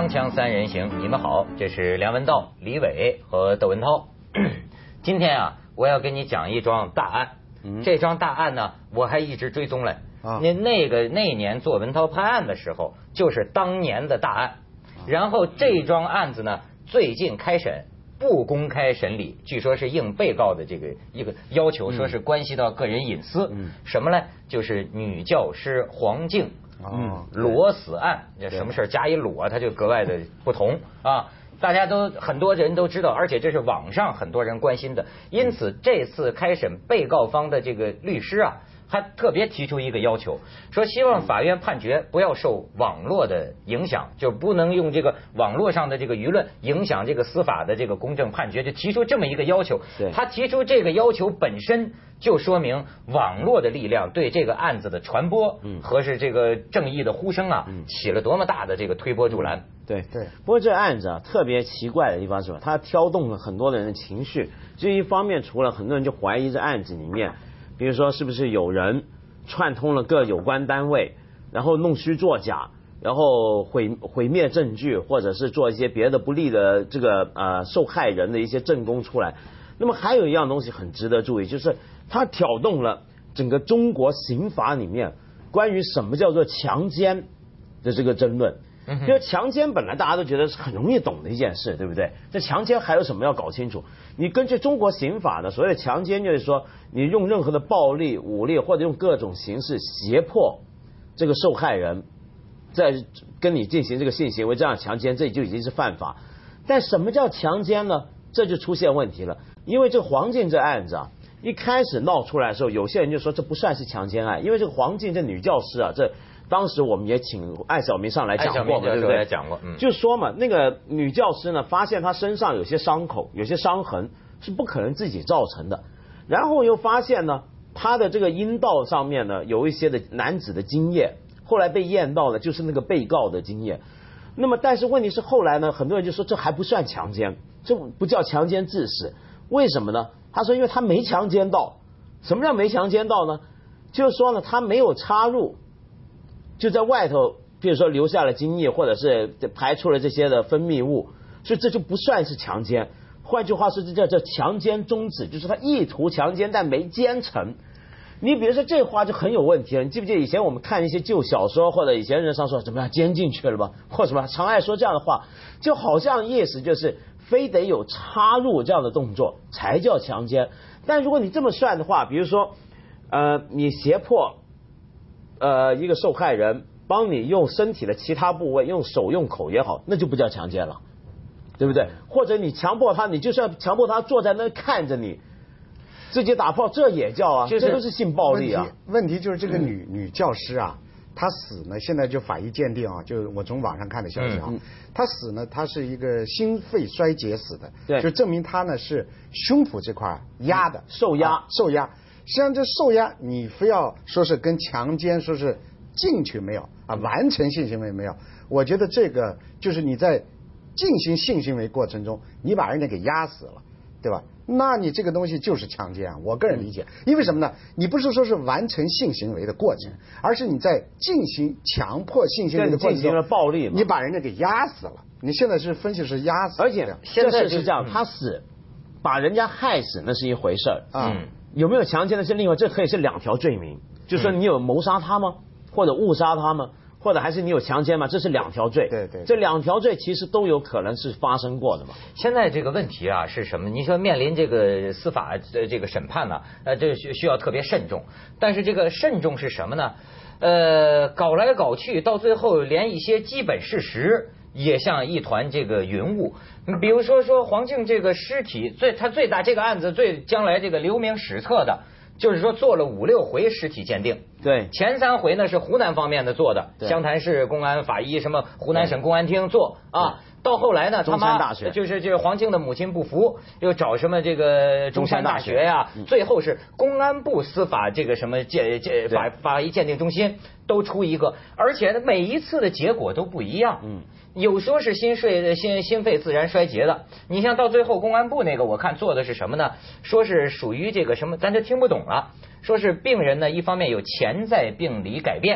锵锵三人行，你们好，这是梁文道、李伟和窦文涛。今天啊，我要跟你讲一桩大案。这桩大案呢，我还一直追踪来。那年做文涛判案的时候，就是当年的大案。然后这桩案子呢，最近开审，不公开审理，据说是应被告的这个一个要求，说是关系到个人隐私。什么呢？就是女教师黄静裸死案。这什么事加一裸，它就格外的不同啊。大家都很多人都知道，而且这是网上很多人关心的。因此这次开审，被告方的这个律师啊，还特别提出一个要求，说希望法院判决不要受网络的影响，就不能用这个网络上的这个舆论影响这个司法的这个公正判决，就提出这么一个要求。他提出这个要求本身就说明网络的力量对这个案子的传播和是这个正义的呼声啊，起了多么大的这个推波助澜。 对。不过这案子啊，特别奇怪的地方是什么？它挑动了很多的人的情绪。这一方面，除了很多人就怀疑这案子里面，比如说是不是有人串通了各有关单位，然后弄虚作假，然后毁灭证据，或者是做一些别的不利的这个受害人的一些证供出来。那么还有一样东西很值得注意，就是它挑动了整个中国刑法里面关于什么叫做强奸的这个争论。因为强奸本来大家都觉得是很容易懂的一件事，对不对？这强奸还有什么要搞清楚？你根据中国刑法呢，所谓的强奸就是说，你用任何的暴力、武力或者用各种形式胁迫这个受害人在跟你进行这个性行为，这样强奸，这就已经是犯法。但什么叫强奸呢？这就出现问题了。因为这个黄静这案子啊，一开始闹出来的时候，有些人就说这不算是强奸案，因为这个黄静这女教师啊，这当时我们也请艾小明上来讲过嘛，对不对？ 讲过， 就说嘛，那个女教师呢，发现她身上有些伤口、有些伤痕是不可能自己造成的，然后又发现呢，她的这个阴道上面呢有一些的男子的精液，后来被验到了就是那个被告的精液。那么，但是问题是后来呢，很多人就说这还不算强奸，这不叫强奸致死，为什么呢？他说，因为他没强奸到。什么叫没强奸到呢？就是说呢，他没有插入。就在外头，比如说留下了精液，或者是排出了这些的分泌物，所以这就不算是强奸。换句话说，这叫强奸中止，就是他意图强奸但没奸成。你比如说这话就很有问题了。你记不记得以前我们看一些旧小说，或者以前人上说怎么样奸进去了吧，或什么常爱说这样的话，就好像意思就是非得有插入这样的动作才叫强奸。但如果你这么算的话，比如说你胁迫一个受害人帮你用身体的其他部位，用手用口也好，那就不叫强奸了，对不对？或者你强迫他，你就算强迫他坐在那看着你自己打炮，这也叫啊，这都是性暴力啊。 问题就是这个女教师啊，她死呢，现在就法医鉴定啊，就是我从网上看的消息啊，她死呢，她是一个心肺衰竭死的， 对， 就证明她呢是胸脯这块压的， 受压。 实际上这受压，你非要说是跟强奸说是进去没有啊，完成性行为没有？我觉得这个就是你在进行性行为过程中，你把人家给压死了，对吧？那你这个东西就是强奸啊，我个人理解。因为什么呢？你不是说是完成性行为的过程，而是你在进行强迫性行为的过程中进行了暴力， 你把人家给压死了。你现在是分析是压死， 而且现在是这样，他死把人家害死那是一回事啊。有没有强奸的是另外，这可以是两条罪名，就是说你有谋杀他吗？或者误杀他吗？或者还是你有强奸吗？这是两条罪。 对， 这两条罪其实都有可能是发生过的嘛。 现在这个问题啊是什么？你说面临这个司法的这个审判呢，这需要特别慎重。但是这个慎重是什么呢？搞来搞去，到最后连一些基本事实也像一团这个云雾。比如说黄静这个尸体，他最大这个案子将来这个留名史册的，就是说做了5、6回尸体鉴定。 对， 前3回呢是湖南方面的做的，湘潭市公安法医什么湖南省公安厅做啊。到后来呢，他妈就是黄静的母亲不服，又找什么这个中山大学呀，最后是公安部司法这个什么法医鉴定中心都出一个，而且呢每一次的结果都不一样。有说是心肺自然衰竭的，你像到最后公安部那个，我看做的是什么呢？说是属于这个什么，咱就听不懂了。说是病人呢，一方面有潜在病理改变。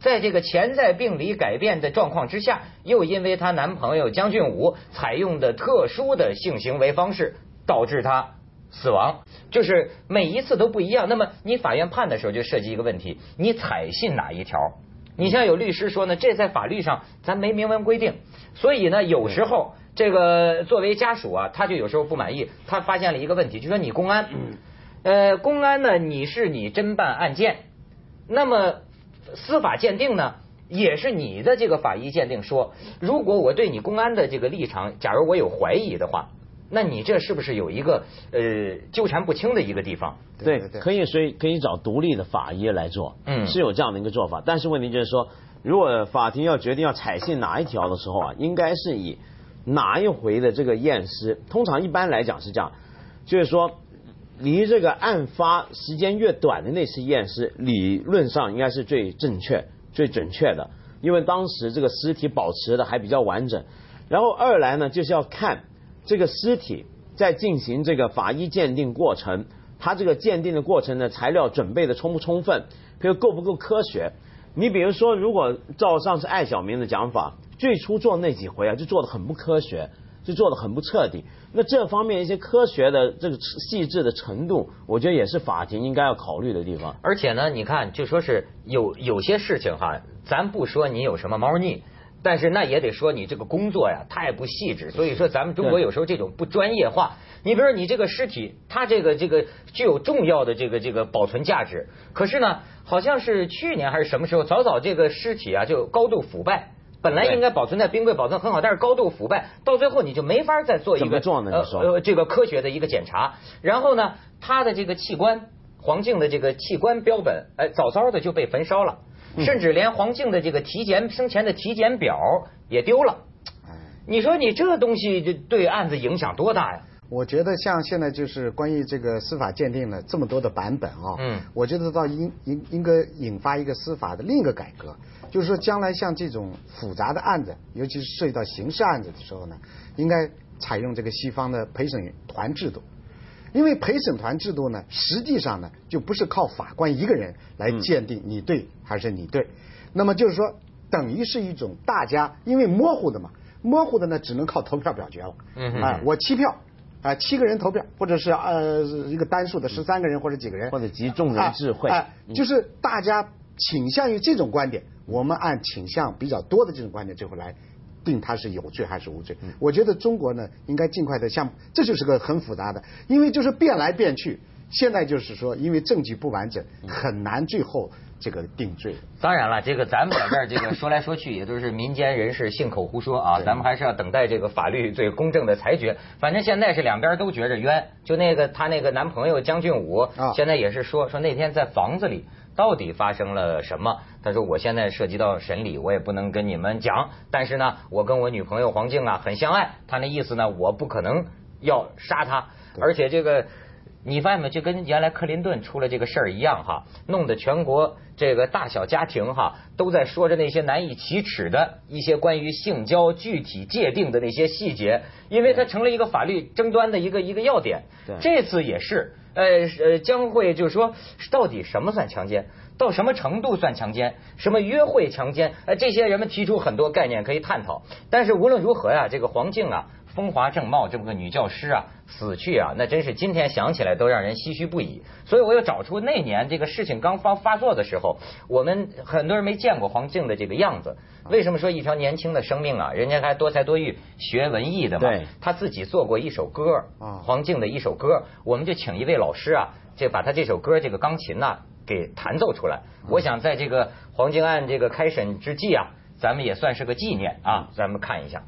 在这个潜在病理改变的状况之下，又因为她男朋友江俊武采用的特殊的性行为方式，导致她死亡，就是每一次都不一样。那么你法院判的时候就涉及一个问题，你采信哪一条？你像有律师说呢，这在法律上咱没明文规定，所以呢有时候这个作为家属啊，他就有时候不满意，他发现了一个问题，就说你公安，公安呢你侦办案件，那么司法鉴定呢也是你的这个法医鉴定说，如果我对你公安的这个立场，假如我有怀疑的话，那你这是不是有一个纠缠不清的一个地方？ 对，可以找独立的法医来做，是有这样的一个做法。但是问题就是说，如果法庭要决定要采信哪一条的时候啊，应该是以哪一回的这个验尸，通常一般来讲是这样，就是说离这个案发时间越短的那次验尸，理论上应该是最正确、最准确的，因为当时这个尸体保持的还比较完整。然后二来呢，就是要看这个尸体在进行这个法医鉴定过程，它这个鉴定的过程呢，材料准备的充不充分，比如够不够科学。你比如说，如果照上次艾晓明的讲法，最初做那几回啊，就做得很不科学，就做得很不彻底。那这方面一些科学的这个细致的程度，我觉得也是法庭应该要考虑的地方。 而且呢，你看，就说是有些事情哈，咱不说你有什么猫腻。但是那也得说你这个工作呀太不细致，所以说咱们中国有时候这种不专业化。你比如说你这个尸体，它这个具有重要的这个保存价值，可是呢，好像是去年还是什么时候，早这个尸体啊就高度腐败，本来应该保存在冰柜保存很好，但是高度腐败，到最后你就没法再做一个这个科学的一个检查。然后呢，他的这个器官，黄静的这个器官标本，早的就被焚烧了。甚至连黄静的这个生前的体检表也丢了。你说你这东西对案子影响多大呀？ 我觉得像现在就是关于这个司法鉴定的这么多的版本啊，我觉得倒应该引发一个司法的另一个改革，就是说将来像这种复杂的案子，尤其是涉及到刑事案子的时候呢，应该采用这个西方的陪审团制度。因为陪审团制度呢，实际上呢就不是靠法官一个人来鉴定你对还是你对，那么就是说等于是一种大家因为模糊的呢只能靠投票表决了。我7票7个人投票，或者是一个单数的13个人或者几个人， 或者集众人智慧， 就是大家倾向于这种观点，我们按倾向比较多的这种观点就会来定他是有罪还是无罪。我觉得中国呢应该尽快的这就是个很复杂的，因为就是变来变去，现在就是说因为证据不完整，很难最后这个定罪。 当然了，这个咱们在这儿这个说来说去也都是民间人士信口胡说啊，咱们还是要等待这个法律最公正的裁决。反正现在是两边都觉着冤，就她那个男朋友江俊武现在也是说那天在房子里到底发生了什么？他说我现在涉及到审理，我也不能跟你们讲。但是呢，我跟我女朋友黄静啊很相爱，他那意思呢，我不可能要杀她。而且这个你发现没，就跟原来克林顿出了这个事儿一样哈，弄得全国这个大小家庭哈都在说着那些难以启齿的一些关于性交具体界定的那些细节，因为它成了一个法律争端的一个要点。这次也是。将会就是说，到底什么算强奸？到什么程度算强奸？什么约会强奸？这些人们提出很多概念可以探讨。但是无论如何呀，这个黄静啊，风华正茂这么个女教师啊，死去啊，那真是今天想起来都让人唏嘘不已。所以我又找出那年这个事情刚发作的时候，我们很多人没见过黄静的这个样子。为什么说一条年轻的生命啊？人家还多才多艺，学文艺的嘛。 对， 他自己做过一首歌黄静的一首歌，我们就请一位老师啊，把他这首歌这个钢琴呐给弹奏出来。我想在这个黄静案这个开审之际啊，咱们也算是个纪念啊，咱们看一下。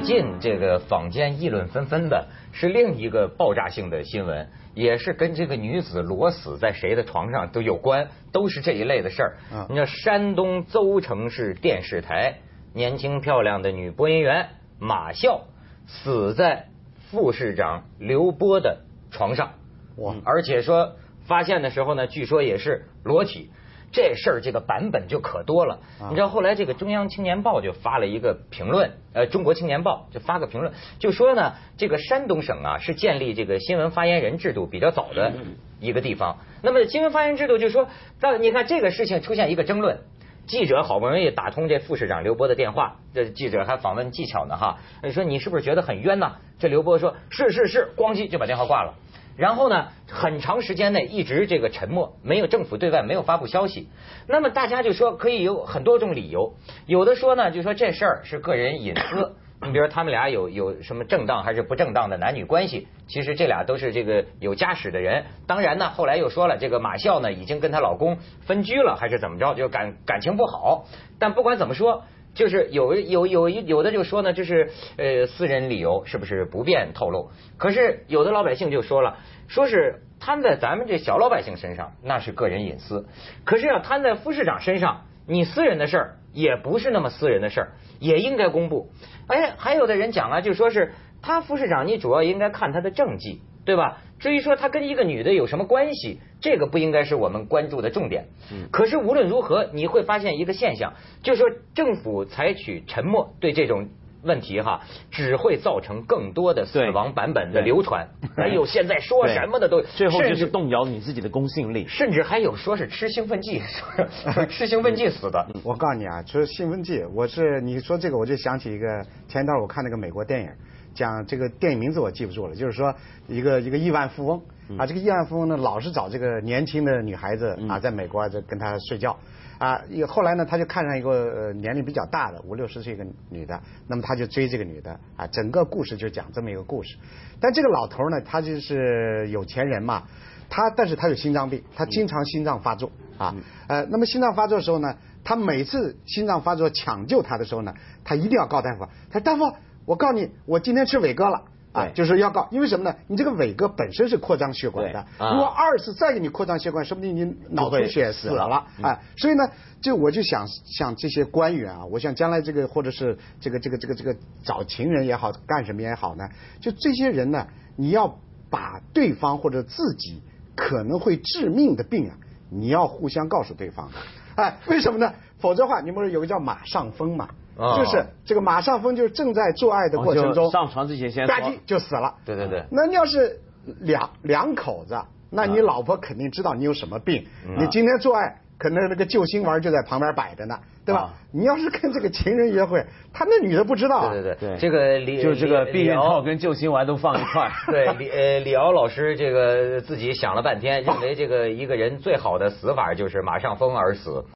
近这个坊间议论纷纷的是另一个爆炸性的新闻，也是跟这个女子裸死在谁的床上都有关，都是这一类的事儿。你看山东邹城市电视台年轻漂亮的女播音员马笑死在副市长刘波的床上，而且说发现的时候呢，据说也是裸体。这事儿这个版本就可多了，你知道后来这个中央青年报就发了一个评论，中国青年报就发个评论，就说呢，这个山东省啊是建立这个新闻发言人制度比较早的一个地方。那么新闻发言制度就说，你看这个事情出现一个争论，记者好不容易打通这副市长刘波的电话，这记者还访问技巧呢哈，说你是不是觉得很冤呢？这刘波说是，咣叽就把电话挂了。然后呢，很长时间内一直这个沉默，没有政府对外没有发布消息。那么大家就说可以有很多种理由，有的说呢，就说这事儿是个人隐私，你比如他们俩有什么正当还是不正当的男女关系，其实这俩都是这个有家室的人。当然呢，后来又说了，这个马笑呢已经跟她老公分居了，还是怎么着，就感情不好。但不管怎么说。就是有的就说呢，这是私人理由，是不是不便透露？可是有的老百姓就说了，说是摊在咱们这小老百姓身上，那是个人隐私；可是要摊在副市长身上，你私人的事儿也不是那么私人的事儿，也应该公布。还有的人讲啊，就说是他副市长，你主要应该看他的政绩，对吧？至于说他跟一个女的有什么关系，这个不应该是我们关注的重点。可是无论如何，你会发现一个现象，就是说政府采取沉默对这种问题哈，只会造成更多的死亡版本的流传。哎呦，现在说什么的都， 最后就是动摇你自己的公信力， 甚至还有说是吃兴奋剂，吃兴奋剂死的。 我告诉你啊，吃兴奋剂，你说这个我就想起一个前段我看那个美国电影。讲这个电影名字我记不住了，就是说一个亿万富翁啊，这个亿万富翁呢老是找这个年轻的女孩子啊，在美国就跟他睡觉啊，后来呢他就看上一个年龄比较大的50-60岁一个女的，那么他就追这个女的啊，整个故事就讲这么一个故事。但这个老头呢，他就是有钱人嘛，但是他有心脏病，他经常心脏发作啊，那么心脏发作的时候呢，他每次心脏发作抢救他的时候呢，他一定要告大夫，他说大夫。我告诉你，我今天吃伟哥了啊，就是要告，因为什么呢？你这个伟哥本身是扩张血管的，如果二次再给你扩张血管，说不定你脑出血死了啊。所以呢，我就想这些官员啊，我想将来这个或者是这个找情人也好，干什么也好呢，就这些人呢，你要把对方或者自己可能会致命的病啊，你要互相告诉对方，为什么呢？否则的话，你们有个叫马上风嘛。就是这个马上风，就是正在做爱的过程中， 上床之前先吧唧就死了。 对。 那你要是两口子，那你老婆肯定知道你有什么病。你今天做爱，可能那个救心丸就在旁边摆着呢，对吧？你要是跟这个情人约会，他那女的不知道。 对，这个这个避孕套跟救心丸都放一块。 对，李敖老师这个自己想了半天，认为这个一个人最好的死法就是马上风而死。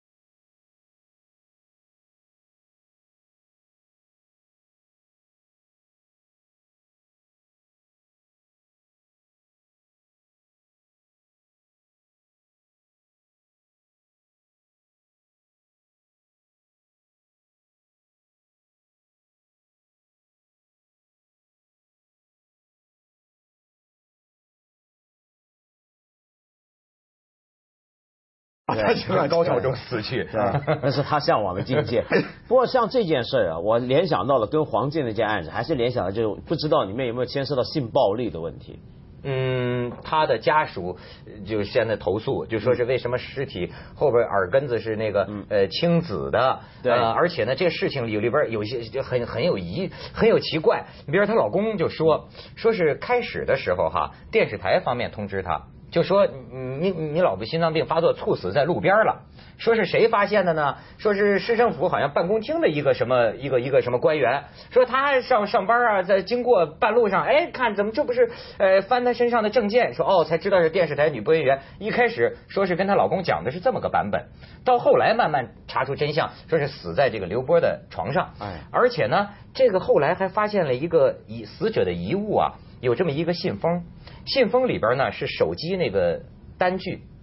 他就在高潮中死去， 那是他向往的境界。不过像这件事啊，我联想到了跟黄健那件案子，还是联想到就是不知道里面有没有牵涉到性暴力的问题。 他的家属就现在投诉，就说是为什么尸体后边耳根子是那个青紫的，而且呢，这个事情里边有一些就很有奇怪。你比如她老公就说是开始的时候哈，电视台方面通知他。就说你老婆心脏病发作猝死在路边了，说是谁发现的呢？说是市政府好像办公厅的一个什么官员，说他上班啊，在经过半路上，看怎么这不是翻他身上的证件，说才知道是电视台女播音员。一开始说是跟她老公讲的是这么个版本，到后来慢慢查出真相，说是死在这个刘波的床上。而且呢，这个后来还发现了一个死者的遗物啊，有这么一个信封。信封里边呢是手机那个单据，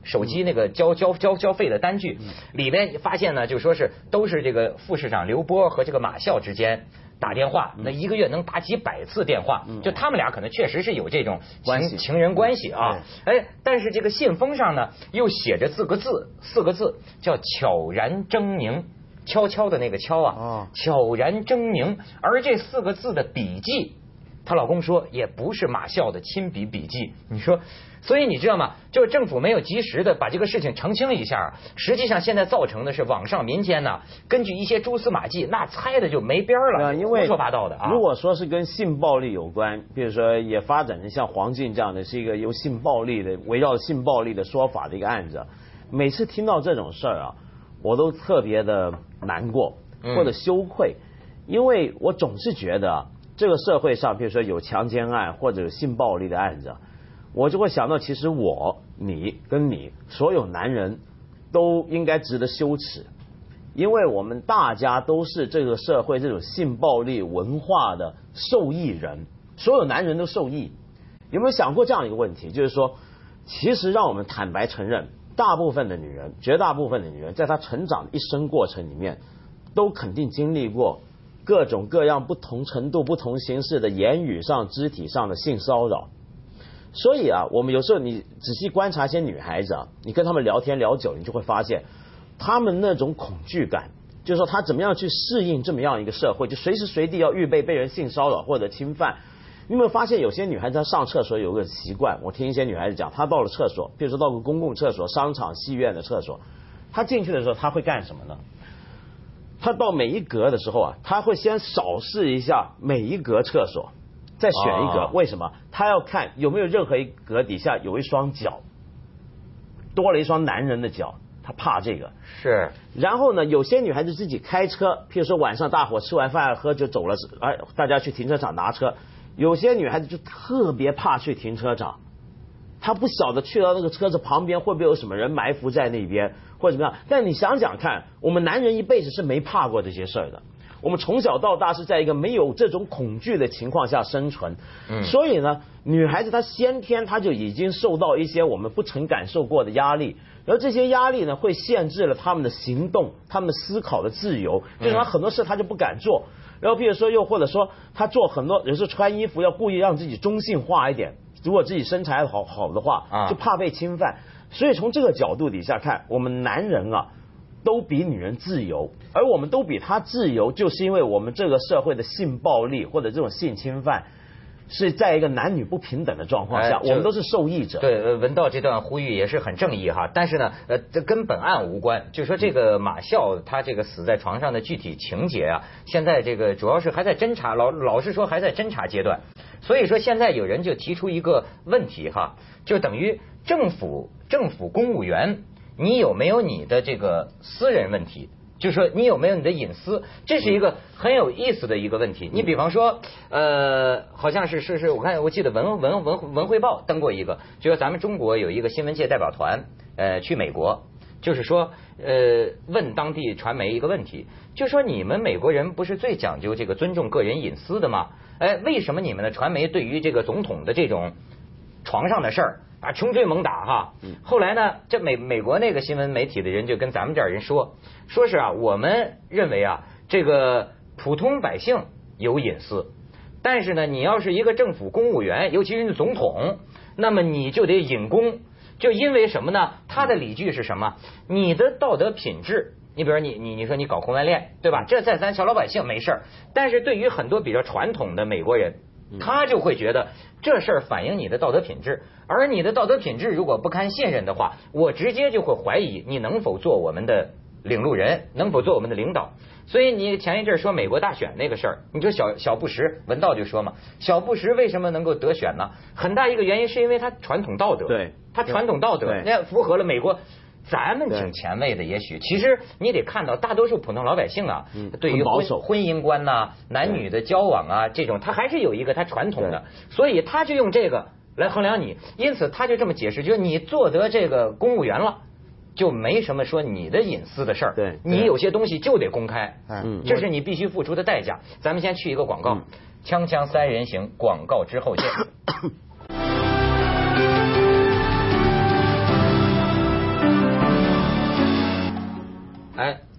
手机那个交费的单据，里边发现呢，就说是都是这个副市长刘波和这个马啸之间打电话，那一个月能打几百次电话，就他们俩可能确实是有这种情人关系啊。哎，但是这个信封上呢又写着四个字叫悄然狰狞，悄悄的那个悄啊，悄然狰狞。而这4个字的笔迹，她老公说也不是马啸的亲笔笔记，你说，所以你知道吗？就是政府没有及时的把这个事情澄清一下，实际上现在造成的是网上民间呢，根据一些蛛丝马迹，那猜的就没边了， 因为胡说八道的啊。 如果说是跟性暴力有关，比如说也发展成像黄静这样的，是一个由性暴力的围绕性暴力的说法的一个案子，每次听到这种事儿啊，我都特别的难过或者羞愧，因为我总是觉得啊，这个社会上，比如说有强奸案或者有性暴力的案子，我就会想到，其实我、你跟你所有男人都应该值得羞耻，因为我们大家都是这个社会这种性暴力文化的受益人，所有男人都受益。有没有想过这样一个问题，就是说，其实让我们坦白承认，大部分的女人，绝大部分的女人，在她成长一生过程里面，都肯定经历过各种各样不同程度、不同形式的言语上、肢体上的性骚扰。所以啊，我们有时候你仔细观察一些女孩子啊，你跟她们聊天聊久，你就会发现，她们那种恐惧感，就是说她怎么样去适应这么样一个社会，就随时随地要预备被人性骚扰或者侵犯。你有没有发现有些女孩子她上厕所有个习惯？我听一些女孩子讲，她到了厕所，比如说到个公共厕所、商场、戏院的厕所，她进去的时候，她会干什么呢？她到每一格的时候啊，她会先扫视一下每一格厕所，再选一格。为什么？她要看有没有任何一格底下有一双脚，多了一双男人的脚，她怕这个。 是。 然后呢，有些女孩子自己开车，譬如说晚上大伙吃完饭喝酒走了，大家去停车场拿车。有些女孩子就特别怕去停车场，她不晓得去到那个车子旁边会不会有什么人埋伏在那边或者怎么样。但你想想看，我们男人一辈子是没怕过这些事儿的，我们从小到大是在一个没有这种恐惧的情况下生存，所以呢，女孩子她先天她就已经受到一些我们不曾感受过的压力，然后这些压力呢会限制了他们的行动、他们思考的自由，就是她很多事她就不敢做。然后比如说又或者说她做很多，有时候穿衣服要故意让自己中性化一点，如果自己身材好的话，就怕被侵犯。所以从这个角度底下看，我们男人啊都比女人自由，而我们都比她自由，就是因为我们这个社会的性暴力或者这种性侵犯是在一个男女不平等的状况下，我们都是受益者。 对，文道这段呼吁也是很正义哈，但是呢，这跟本案无关。就是说这个马啸他这个死在床上的具体情节啊，现在这个主要是还在侦查，老实说还在侦查阶段。所以说现在有人就提出一个问题哈，就等于政府公务员，你有没有你的这个私人问题？就是说你有没有你的隐私，这是一个很有意思的一个问题。你比方说，好像是我记得文汇报登过一个，就说咱们中国有一个新闻界代表团，去美国，就是说，问当地传媒一个问题，就说你们美国人不是最讲究这个尊重个人隐私的吗？为什么你们的传媒对于这个总统的这种床上的事儿啊穷追猛打哈？后来呢，这美国那个新闻媒体的人就跟咱们这儿人说是啊，我们认为啊，这个普通百姓有隐私，但是呢，你要是一个政府公务员，尤其是总统，那么你就得隐功，就因为什么呢？他的理据是什么？你的道德品质。你比如你说你搞婚外恋，对吧？这在咱小老百姓没事儿，但是对于很多比较传统的美国人，他就会觉得这事儿反映你的道德品质，而你的道德品质如果不堪信任的话，我直接就会怀疑你能否做我们的领路人，能否做我们的领导。所以你前一阵说美国大选那个事儿，你说小布什，文道就说嘛，小布什为什么能够得选呢？很大一个原因是因为他传统道德， 对， 他传统道德那符合了美国。咱们挺前卫的，也许其实你得看到大多数普通老百姓啊，对于婚姻观呐、男女的交往啊这种，他还是有一个他传统的，所以他就用这个来衡量你，因此他就这么解释，就是你做得这个公务员了，就没什么说你的隐私的事儿， 对， 你有些东西就得公开，这是你必须付出的代价。咱们先去一个广告，锵锵三人行，广告之后见。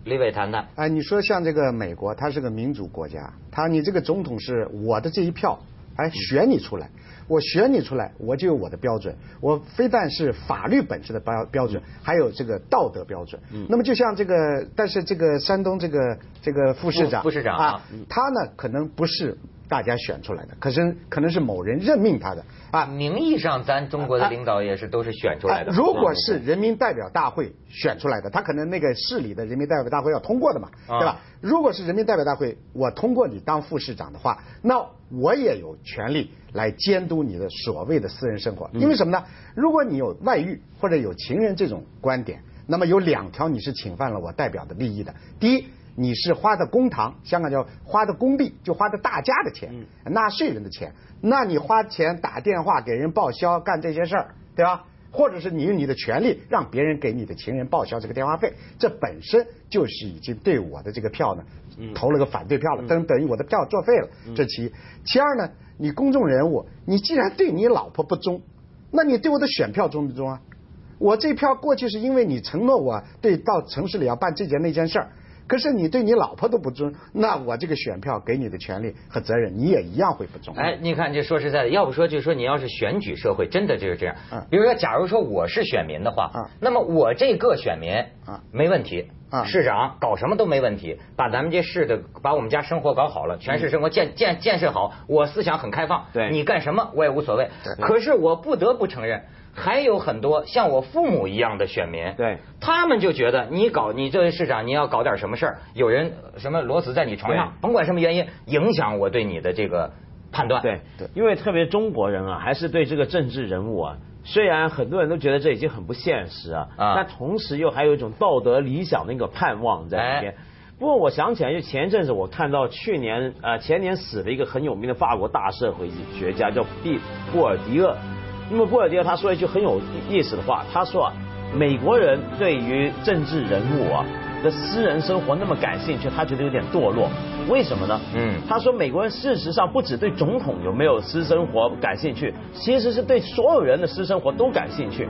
李伟谈谈。 哎，你说像这个美国，它是个民主国家，你这个总统是我的这一票，哎，选你出来。我选你出来，我就有我的标准。我非但是法律本身的标准，还有这个道德标准。那么就像这个，但是这个山东这个副市长啊，他呢可能不是大家选出来的，可能是某人任命他的啊。 名义上咱中国的领导也是都是选出来的。 如果是人民代表大会选出来的，他可能那个市里的人民代表大会要通过的嘛，对吧？如果是人民代表大会我通过你当副市长的话，那我也有权利来监督你的所谓的私人生活。因为什么呢？如果你有外遇或者有情人这种观点，那么有2条你是侵犯了我代表的利益的。第一，你是花的公堂，香港叫花的公地，就花的大家的钱，纳税人的钱。那你花钱打电话给人报销，干这些事儿，对吧？或者是你用你的权利让别人给你的情人报销这个电话费，这本身就是已经对我的这个票呢投了个反对票了，等于我的票作废了。这其一。其二呢，你公众人物，你既然对你老婆不忠，那你对我的选票忠不忠啊？我这票过去是因为你承诺我到城市里要办这件那件事儿，可是你对你老婆都不忠，那我这个选票给你的权利和责任，你也一样会不忠。 哎，你看这说实在的，要不说就说你要是选举社会，真的就是这样。比如说，假如说我是选民的话，那么我这个选民没问题。市长搞什么都没问题，把咱们这市的，把我们家生活搞好了，全市生活建设好，我思想很开放， 对， 你干什么我也无所谓。可是我不得不承认，还有很多像我父母一样的选民， 对， 他们就觉得你这位市长你要搞点什么事儿，有人什么裸死在你床上，甭管什么原因，影响我对你的这个判断。 对，因为特别中国人啊，还是对这个政治人物啊。虽然很多人都觉得这已经很不现实啊，但同时又还有一种道德理想的一个盼望在里边。不过我想起来，就前一阵子我看到前年死的一个很有名的法国大社会学家叫布尔迪厄。那么布尔迪厄他说一句很有意思的话，他说啊，美国人对于政治人物啊的私人生活那么感兴趣，他觉得有点堕落。为什么呢？他说美国人事实上不只对总统有没有私生活感兴趣，其实是对所有人的私生活都感兴趣。